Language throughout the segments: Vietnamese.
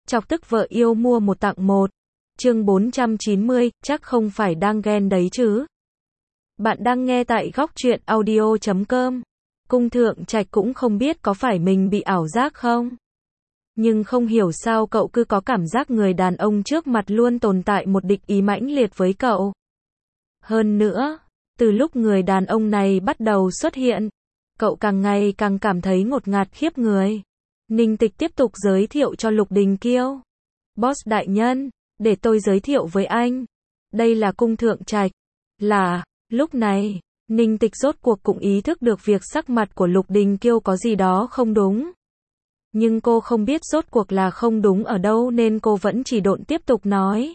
Chọc tức vợ yêu mua một tặng một. Chương 490, chắc không phải đang ghen đấy chứ. Bạn đang nghe tại góc truyện audio.com. Cung Thượng Trạch cũng không biết có phải mình bị ảo giác không. Nhưng không hiểu sao cậu cứ có cảm giác người đàn ông trước mặt luôn tồn tại một địch ý mãnh liệt với cậu. Hơn nữa, từ lúc người đàn ông này bắt đầu xuất hiện, cậu càng ngày càng cảm thấy ngột ngạt khiếp người. Ninh Tịch tiếp tục giới thiệu cho Lục Đình Kiêu. Boss đại nhân, để tôi giới thiệu với anh. Đây là Cung Thượng Trạch. Lúc này, Ninh Tịch rốt cuộc cũng ý thức được việc sắc mặt của Lục Đình Kiêu có gì đó không đúng. Nhưng cô không biết rốt cuộc là không đúng ở đâu nên cô vẫn chỉ độn tiếp tục nói.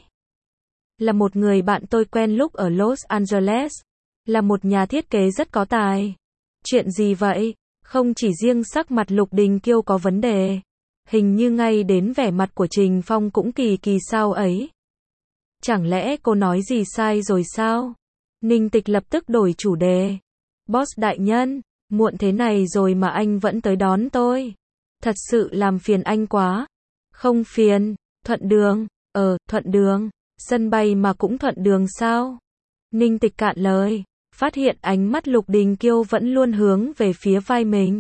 Là một người bạn tôi quen lúc ở Los Angeles. Là một nhà thiết kế rất có tài. Chuyện gì vậy? Không chỉ riêng sắc mặt Lục Đình Kiêu có vấn đề. Hình như ngay đến vẻ mặt của Trình Phong cũng kỳ sao ấy. Chẳng lẽ cô nói gì sai rồi sao? Ninh Tịch lập tức đổi chủ đề. Boss đại nhân, muộn thế này rồi mà anh vẫn tới đón tôi. Thật sự làm phiền anh quá. Không phiền, thuận đường. Thuận đường. Sân bay mà cũng thuận đường sao? Ninh Tịch cạn lời, phát hiện ánh mắt Lục Đình Kiêu vẫn luôn hướng về phía vai mình.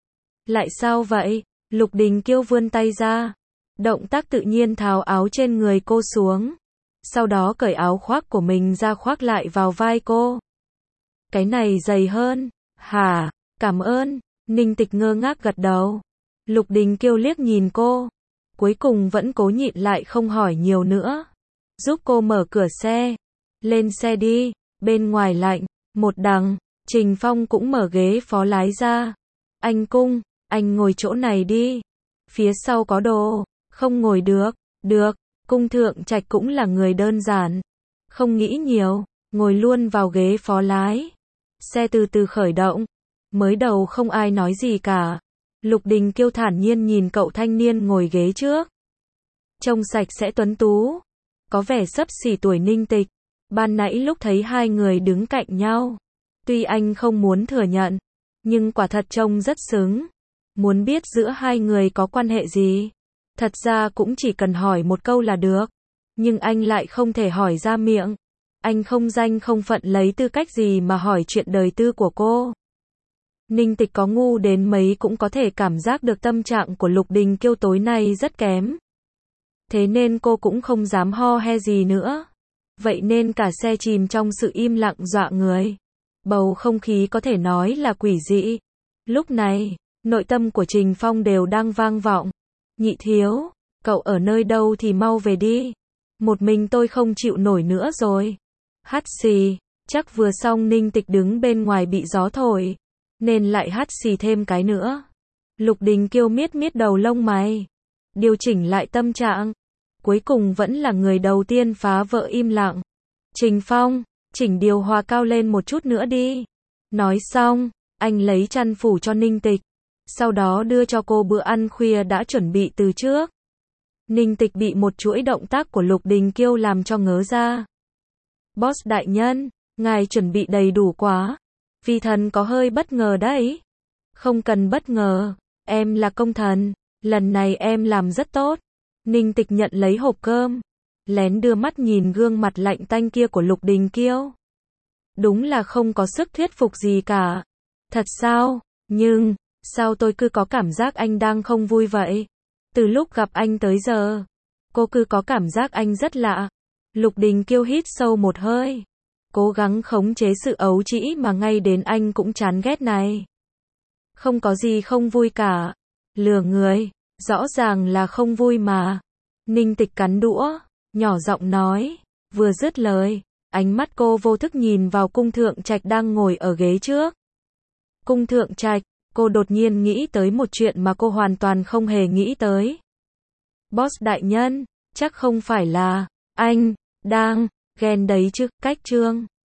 Lại sao vậy? Lục Đình Kiêu vươn tay ra. Động tác tự nhiên tháo áo trên người cô xuống. Sau đó cởi áo khoác của mình ra khoác lại vào vai cô. Cái này dày hơn. Hả? Cảm ơn. Ninh Tịch ngơ ngác gật đầu. Lục Đình Kiêu liếc nhìn cô. Cuối cùng vẫn cố nhịn lại không hỏi nhiều nữa. Giúp cô mở cửa xe. Lên xe đi. Bên ngoài lạnh. Một đằng, Trình Phong cũng mở ghế phó lái ra. Anh Cung, anh ngồi chỗ này đi. Phía sau có đồ. Không ngồi được. Được. Cung Thượng Trạch cũng là người đơn giản. Không nghĩ nhiều. Ngồi luôn vào ghế phó lái. Xe từ từ khởi động. Mới đầu không ai nói gì cả. Lục Đình Kiêu thản nhiên nhìn cậu thanh niên ngồi ghế trước. Trông sạch sẽ tuấn tú. Có vẻ xấp xỉ tuổi Ninh Tịch. Ban nãy lúc thấy hai người đứng cạnh nhau. Tuy anh không muốn thừa nhận. Nhưng quả thật trông rất xứng. Muốn biết giữa hai người có quan hệ gì? Thật ra cũng chỉ cần hỏi một câu là được. Nhưng anh lại không thể hỏi ra miệng. Anh không danh không phận lấy tư cách gì mà hỏi chuyện đời tư của cô. Ninh Tịch có ngu đến mấy cũng có thể cảm giác được tâm trạng của Lục Đình Kiêu tối nay rất kém. Thế nên cô cũng không dám ho he gì nữa. Vậy nên cả xe chìm trong sự im lặng dọa người. Bầu không khí có thể nói là quỷ dị. Lúc này, nội tâm của Trình Phong đều đang vang vọng. Nhị thiếu, cậu ở nơi đâu thì mau về đi. Một mình tôi không chịu nổi nữa rồi. Hắt xì, chắc vừa xong Ninh Tịch đứng bên ngoài bị gió thổi. Nên lại hắt xì thêm cái nữa. Lục Đình Kiêu miết đầu lông mày. Điều chỉnh lại tâm trạng. Cuối cùng vẫn là người đầu tiên phá vỡ im lặng. Trình Phong, chỉnh điều hòa cao lên một chút nữa đi. Nói xong, anh lấy chăn phủ cho Ninh Tịch. Sau đó đưa cho cô bữa ăn khuya đã chuẩn bị từ trước. Ninh Tịch bị một chuỗi động tác của Lục Đình Kiêu làm cho ngớ ra. Boss đại nhân, ngài chuẩn bị đầy đủ quá. Vi thần có hơi bất ngờ đấy. Không cần bất ngờ, em là công thần. Lần này em làm rất tốt. Ninh Tịch nhận lấy hộp cơm. Lén đưa mắt nhìn gương mặt lạnh tanh kia của Lục Đình Kiêu. Đúng là không có sức thuyết phục gì cả. Thật sao? Nhưng, sao tôi cứ có cảm giác anh đang không vui vậy? Từ lúc gặp anh tới giờ, cô cứ có cảm giác anh rất lạ. Lục Đình Kiêu hít sâu một hơi. Cố gắng khống chế sự ấu trĩ mà ngay đến anh cũng chán ghét này. Không có gì không vui cả. Lừa người, rõ ràng là không vui mà. Ninh Tịch cắn đũa, nhỏ giọng nói. Vừa dứt lời, ánh mắt cô vô thức nhìn vào Cung Thượng Trạch đang ngồi ở ghế trước. Cung Thượng Trạch, cô đột nhiên nghĩ tới một chuyện mà cô hoàn toàn không hề nghĩ tới. Boss đại nhân, chắc không phải là anh đang ghen đấy chứ? Cách chương